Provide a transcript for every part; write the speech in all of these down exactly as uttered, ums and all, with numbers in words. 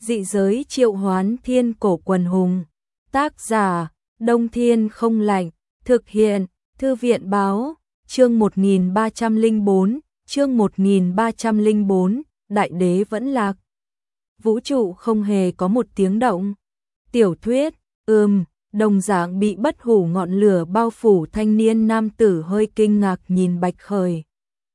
Dị giới triệu hoán thiên cổ quần hùng. Tác giả, Đông Thiên không lạnh. Thực hiện, Thư viện báo. Chương một nghìn ba trăm lẻ bốn, chương một nghìn ba trăm lẻ bốn, Đại đế vẫn lạc. Vũ trụ không hề có một tiếng động. Tiểu thuyết, ừm, đồng dạng bị bất hủ ngọn lửa bao phủ thanh niên nam tử hơi kinh ngạc nhìn Bạch Khởi.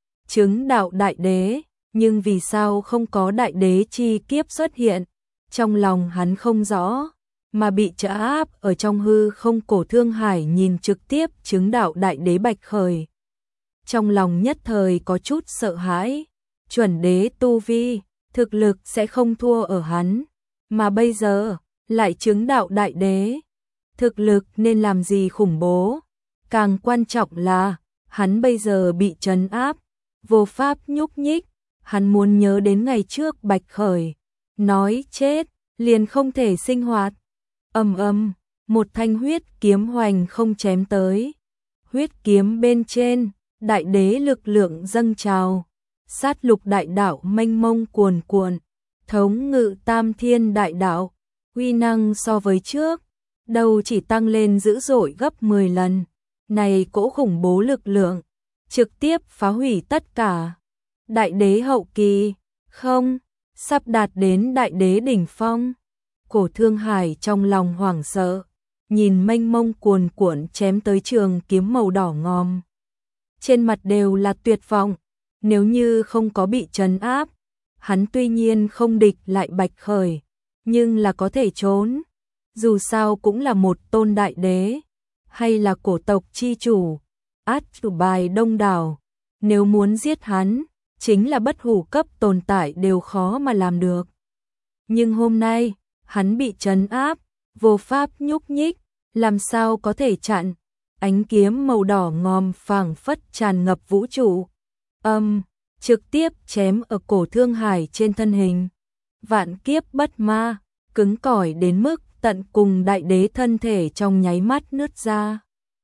Chứng đạo đại đế, nhưng vì sao không có đại đế chi kiếp xuất hiện? Trong lòng hắn không rõ, mà bị trấn áp ở trong hư không. Cổ Thương Hải nhìn trực tiếp chứng đạo đại đế Bạch Khởi. Trong lòng nhất thời có chút sợ hãi, chuẩn đế tu vi, thực lực sẽ không thua ở hắn, mà bây giờ lại chứng đạo đại đế, thực lực nên làm gì khủng bố. Càng quan trọng là, hắn bây giờ bị trấn áp, vô pháp nhúc nhích. Hắn muốn nhớ đến ngày trước Bạch Khởi nói chết liền không thể sinh hoạt. Ầm ầm, một thanh huyết kiếm hoành không chém tới. Huyết kiếm bên trên, đại đế lực lượng dâng trào, sát lục đại đạo mênh mông cuồn cuộn, thống ngự tam thiên đại đạo, uy năng so với trước đầu chỉ tăng lên dữ dội gấp mười lần. Này cỗ khủng bố lực lượng trực tiếp phá hủy tất cả. Đại đế hậu kỳ, không, sắp đạt đến đại đế đỉnh phong. Cổ Thương Hải trong lòng hoảng sợ, nhìn mênh mông cuồn cuộn chém tới trường kiếm màu đỏ ngòm. Trên mặt đều là tuyệt vọng, nếu như không có bị trấn áp, hắn tuy nhiên không địch lại Bạch Khởi, nhưng là có thể trốn. Dù sao cũng là một tôn đại đế, hay là cổ tộc chi chủ, át chủ bài đông đảo. Nếu muốn giết hắn, chính là bất hủ cấp tồn tại đều khó mà làm được. Nhưng hôm nay, hắn bị trấn áp, vô pháp nhúc nhích, làm sao có thể chặn? Ánh kiếm màu đỏ ngòm phảng phất tràn ngập vũ trụ. Âm, trực tiếp chém ở Cổ Thương Hải trên thân hình. Vạn kiếp bất ma, cứng cỏi đến mức tận cùng, đại đế thân thể trong nháy mắt nứt ra.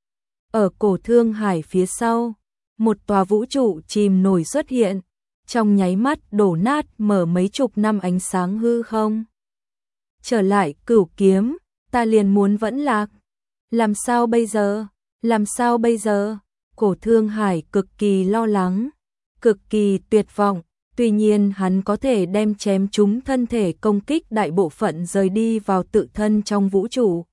Ở Cổ Thương Hải phía sau, một tòa vũ trụ chìm nổi xuất hiện, trong nháy mắt đổ nát mở mấy chục năm ánh sáng hư không. Trở lại Cửu Kiếm, ta liền muốn vẫn lạc. Làm sao bây giờ? Làm sao bây giờ? Cổ Thương Hải cực kỳ lo lắng, cực kỳ tuyệt vọng. Tuy nhiên hắn có thể đem chém chúng thân thể công kích đại bộ phận rời đi vào tự thân trong vũ trụ,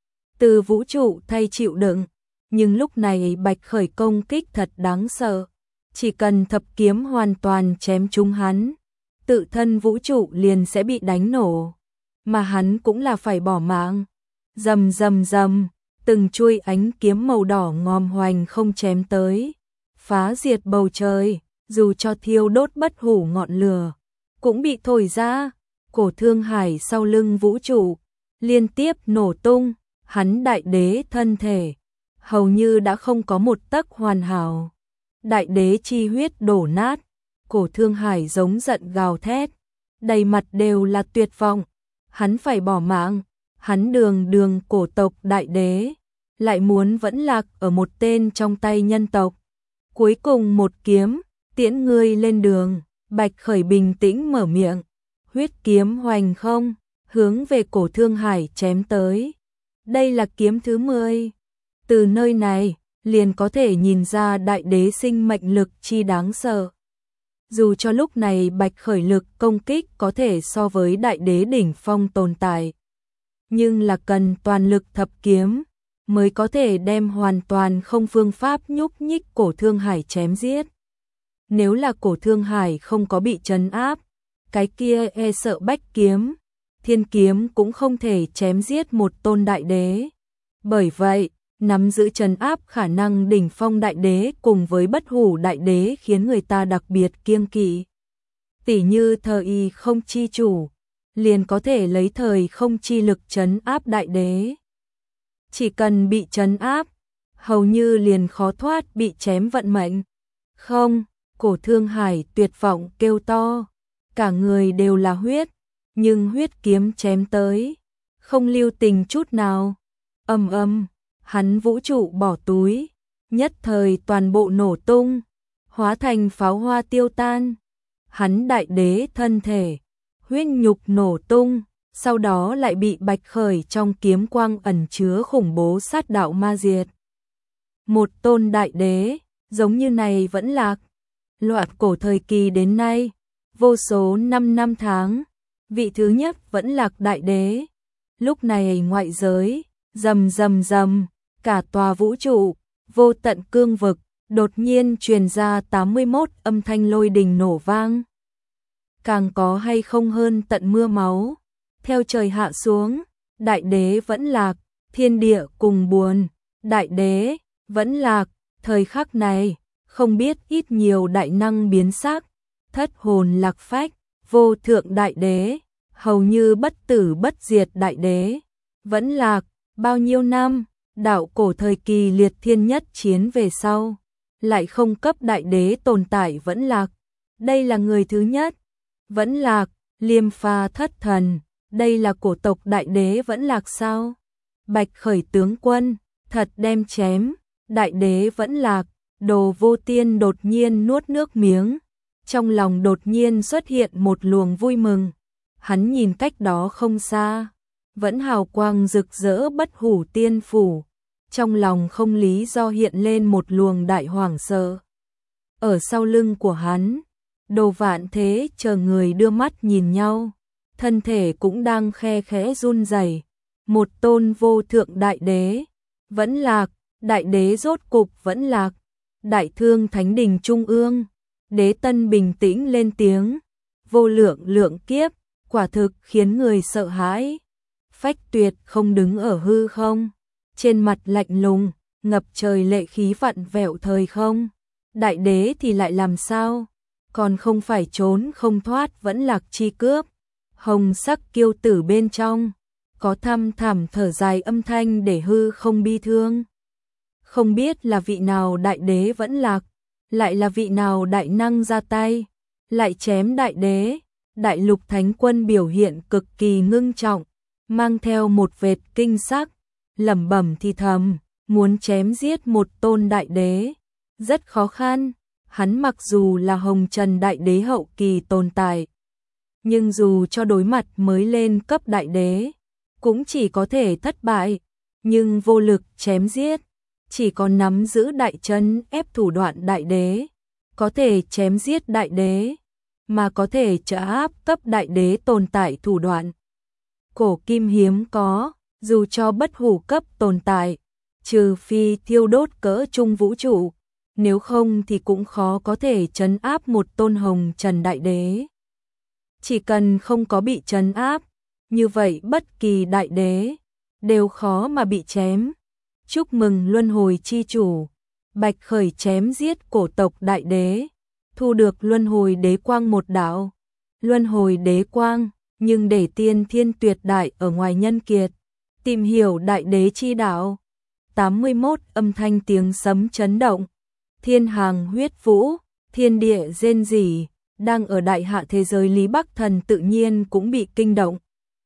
từ vũ trụ thay chịu đựng. Nhưng lúc này Bạch Khởi công kích thật đáng sợ, chỉ cần thập kiếm hoàn toàn chém trúng hắn, tự thân vũ trụ liền sẽ bị đánh nổ, mà hắn cũng là phải bỏ mạng. Rầm rầm rầm, từng chuôi ánh kiếm màu đỏ ngòm hoành không chém tới, phá diệt bầu trời, dù cho thiêu đốt bất hủ ngọn lửa cũng bị thổi ra. Cổ Thương Hải sau lưng vũ trụ liên tiếp nổ tung, hắn đại đế thân thể hầu như đã không có một tấc hoàn hảo. Đại đế chi huyết đổ nát, Cổ Thương Hải giống giận gào thét, đầy mặt đều là tuyệt vọng. Hắn phải bỏ mạng, hắn đường đường cổ tộc đại đế, lại muốn vẫn lạc ở một tên trong tay nhân tộc. Cuối cùng một kiếm, tiễn ngươi lên đường. Bạch Khởi bình tĩnh mở miệng, huyết kiếm hoành không, hướng về Cổ Thương Hải chém tới. Đây là kiếm thứ mười. Từ nơi này, liền có thể nhìn ra đại đế sinh mệnh lực chi đáng sợ. Dù cho lúc này Bạch Khởi lực công kích có thể so với đại đế đỉnh phong tồn tại, nhưng là cần toàn lực thập kiếm mới có thể đem hoàn toàn không phương pháp nhúc nhích Cổ Thương Hải chém giết. Nếu là Cổ Thương Hải không có bị trấn áp, cái kia e sợ bách kiếm, thiên kiếm cũng không thể chém giết một tôn đại đế. Bởi vậy, nắm giữ trấn áp khả năng đỉnh phong đại đế cùng với bất hủ đại đế khiến người ta đặc biệt kiêng kỵ. Tỷ như thời không chi chủ, liền có thể lấy thời không chi lực trấn áp đại đế. Chỉ cần bị trấn áp, hầu như liền khó thoát bị chém vận mệnh. Không, Cổ Thương Hải tuyệt vọng kêu to, cả người đều là huyết, nhưng huyết kiếm chém tới, không lưu tình chút nào. Ầm ầm, hắn vũ trụ bỏ túi, nhất thời toàn bộ nổ tung, hóa thành pháo hoa tiêu tan. Hắn đại đế thân thể huyết nhục nổ tung, sau đó lại bị Bạch Khởi trong kiếm quang ẩn chứa khủng bố sát đạo ma diệt. Một tôn đại đế, giống như này vẫn lạc. Loạn cổ thời kỳ đến nay, vô số năm năm tháng, vị thứ nhất vẫn lạc đại đế. Lúc này ngoại giới, rầm rầm rầm, cả tòa vũ trụ, vô tận cương vực, đột nhiên truyền ra tám mươi mốt âm thanh lôi đình nổ vang. Càng có hay không hơn tận mưa máu, theo trời hạ xuống, đại đế vẫn lạc, thiên địa cùng buồn, đại đế vẫn lạc, thời khắc này, không biết ít nhiều đại năng biến sắc, thất hồn lạc phách, vô thượng đại đế, hầu như bất tử bất diệt đại đế, vẫn lạc, bao nhiêu năm, đạo cổ thời kỳ liệt thiên nhất chiến về sau, lại không cấp đại đế tồn tại vẫn lạc, đây là người thứ nhất, vẫn lạc, Liêm Pha thất thần, đây là cổ tộc đại đế vẫn lạc sao? Bạch Khởi tướng quân, thật đem chém, đại đế vẫn lạc, Đồ Vô Tiên đột nhiên nuốt nước miếng, trong lòng đột nhiên xuất hiện một luồng vui mừng, hắn nhìn cách đó không xa, vẫn hào quang rực rỡ Bất Hủ Tiên phủ, trong lòng không lý do hiện lên một luồng đại hoảng sợ. Ở sau lưng của hắn, Đồ Vạn Thế chờ người đưa mắt nhìn nhau, thân thể cũng đang khe khẽ run rẩy. Một tôn vô thượng đại đế, vẫn lạc, đại đế rốt cục vẫn lạc. Đại Thương Thánh Đình Trung ương, Đế Tân bình tĩnh lên tiếng, vô lượng lượng kiếp, quả thực khiến người sợ hãi. Phách Tuyệt không đứng ở hư không, trên mặt lạnh lùng, ngập trời lệ khí vặn vẹo thời không. Đại đế thì lại làm sao? Còn không phải trốn không thoát vẫn lạc chi cướp. Hồng sắc kiêu tử bên trong, có thăm thẳm thở dài âm thanh để hư không bi thương. Không biết là vị nào đại đế vẫn lạc, lại là vị nào đại năng ra tay, lại chém đại đế. Đại Lục Thánh Quân biểu hiện cực kỳ ngưng trọng, mang theo một vệt kinh sắc, lẩm bẩm thì thầm, muốn chém giết một tôn đại đế, rất khó khăn. Hắn mặc dù là Hồng Trần đại đế hậu kỳ tồn tại, nhưng dù cho đối mặt mới lên cấp đại đế, cũng chỉ có thể thất bại, nhưng vô lực chém giết, chỉ có nắm giữ đại trấn ép thủ đoạn đại đế, có thể chém giết đại đế, mà có thể trợ áp cấp đại đế tồn tại thủ đoạn. Cổ kim hiếm có, dù cho bất hủ cấp tồn tại, trừ phi thiêu đốt cỡ trung vũ trụ, nếu không thì cũng khó có thể trấn áp một tôn Hồng Trần đại đế. Chỉ cần không có bị trấn áp, như vậy bất kỳ đại đế đều khó mà bị chém. Chúc mừng luân hồi chi chủ, Bạch Khởi chém giết cổ tộc đại đế, thu được luân hồi đế quang một đạo. Luân hồi đế quang, nhưng để tiên thiên tuyệt đại ở ngoài nhân kiệt, tìm hiểu đại đế chi đạo. tám mươi mốt âm thanh tiếng sấm chấn động, thiên hàng huyết vũ, thiên địa rên rỉ, đang ở đại hạ thế giới Lý Bắc Thần tự nhiên cũng bị kinh động.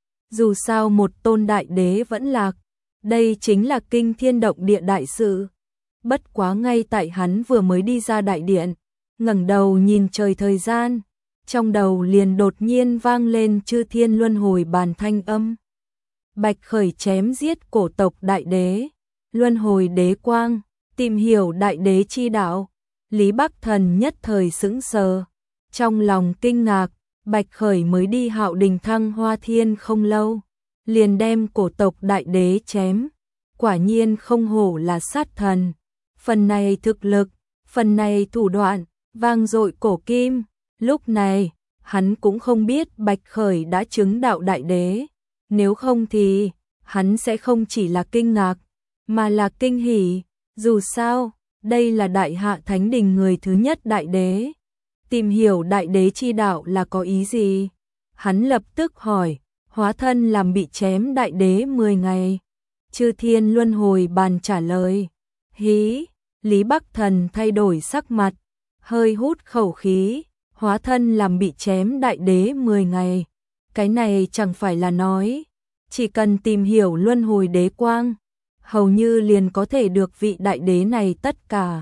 Dù sao một tôn đại đế vẫn lạc, đây chính là kinh thiên động địa đại sự. Bất quá ngay tại hắn vừa mới đi ra đại điện, ngẩng đầu nhìn trời thời gian, trong đầu liền đột nhiên vang lên chư thiên luân hồi bàn thanh âm. Bạch Khởi chém giết cổ tộc đại đế, luân hồi đế quang, tìm hiểu đại đế chi đạo. Lý Bắc Thần nhất thời sững sờ, trong lòng kinh ngạc. Bạch Khởi mới đi Hạo Đình Thăng Hoa Thiên không lâu, liền đem cổ tộc đại đế chém, quả nhiên không hổ là sát thần. Phần này thực lực, phần này thủ đoạn, vang dội cổ kim. Lúc này, hắn cũng không biết Bạch Khởi đã chứng đạo đại đế, nếu không thì hắn sẽ không chỉ là kinh ngạc, mà là kinh hỉ. Dù sao, đây là Đại Hạ Thánh Đình người thứ nhất đại đế. Tìm hiểu đại đế chi đạo là có ý gì? Hắn lập tức hỏi, hóa thân làm bị chém đại đế mười ngày. Chư thiên luân hồi bàn trả lời. Hí, Lý Bắc Thần thay đổi sắc mặt, hơi hút khẩu khí, hóa thân làm bị chém đại đế mười ngày. Cái này chẳng phải là nói, chỉ cần tìm hiểu luân hồi đế quang, hầu như liền có thể được vị đại đế này tất cả.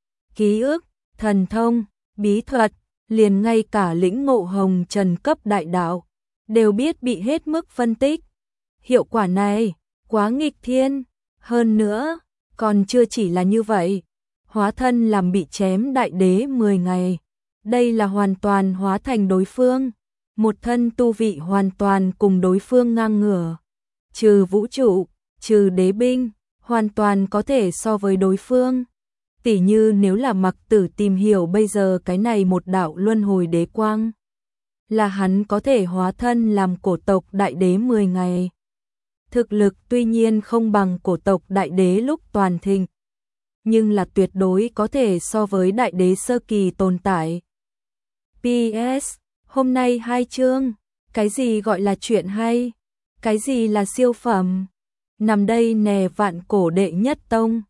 Ký ức, thần thông, bí thuật, liền ngay cả lĩnh ngộ Hồng Trần cấp đại đạo, đều biết bị hết mức phân tích. Hiệu quả này, quá nghịch thiên. Hơn nữa, còn chưa chỉ là như vậy. Hóa thân làm bị chém đại đế mười ngày. Đây là hoàn toàn hóa thành đối phương. Một thân tu vị hoàn toàn cùng đối phương ngang ngửa. Trừ vũ trụ, trừ đế binh, hoàn toàn có thể so với đối phương. Tỉ như nếu là Mặc Tử tìm hiểu bây giờ cái này một đạo luân hồi đế quang, là hắn có thể hóa thân làm cổ tộc đại đế mười ngày. Thực lực tuy nhiên không bằng cổ tộc đại đế lúc toàn thịnh, nhưng là tuyệt đối có thể so với đại đế sơ kỳ tồn tại. pê ét. Hôm nay hai chương, cái gì gọi là chuyện hay? Cái gì là siêu phẩm? Nằm đây nè Vạn Cổ đệ nhất tông.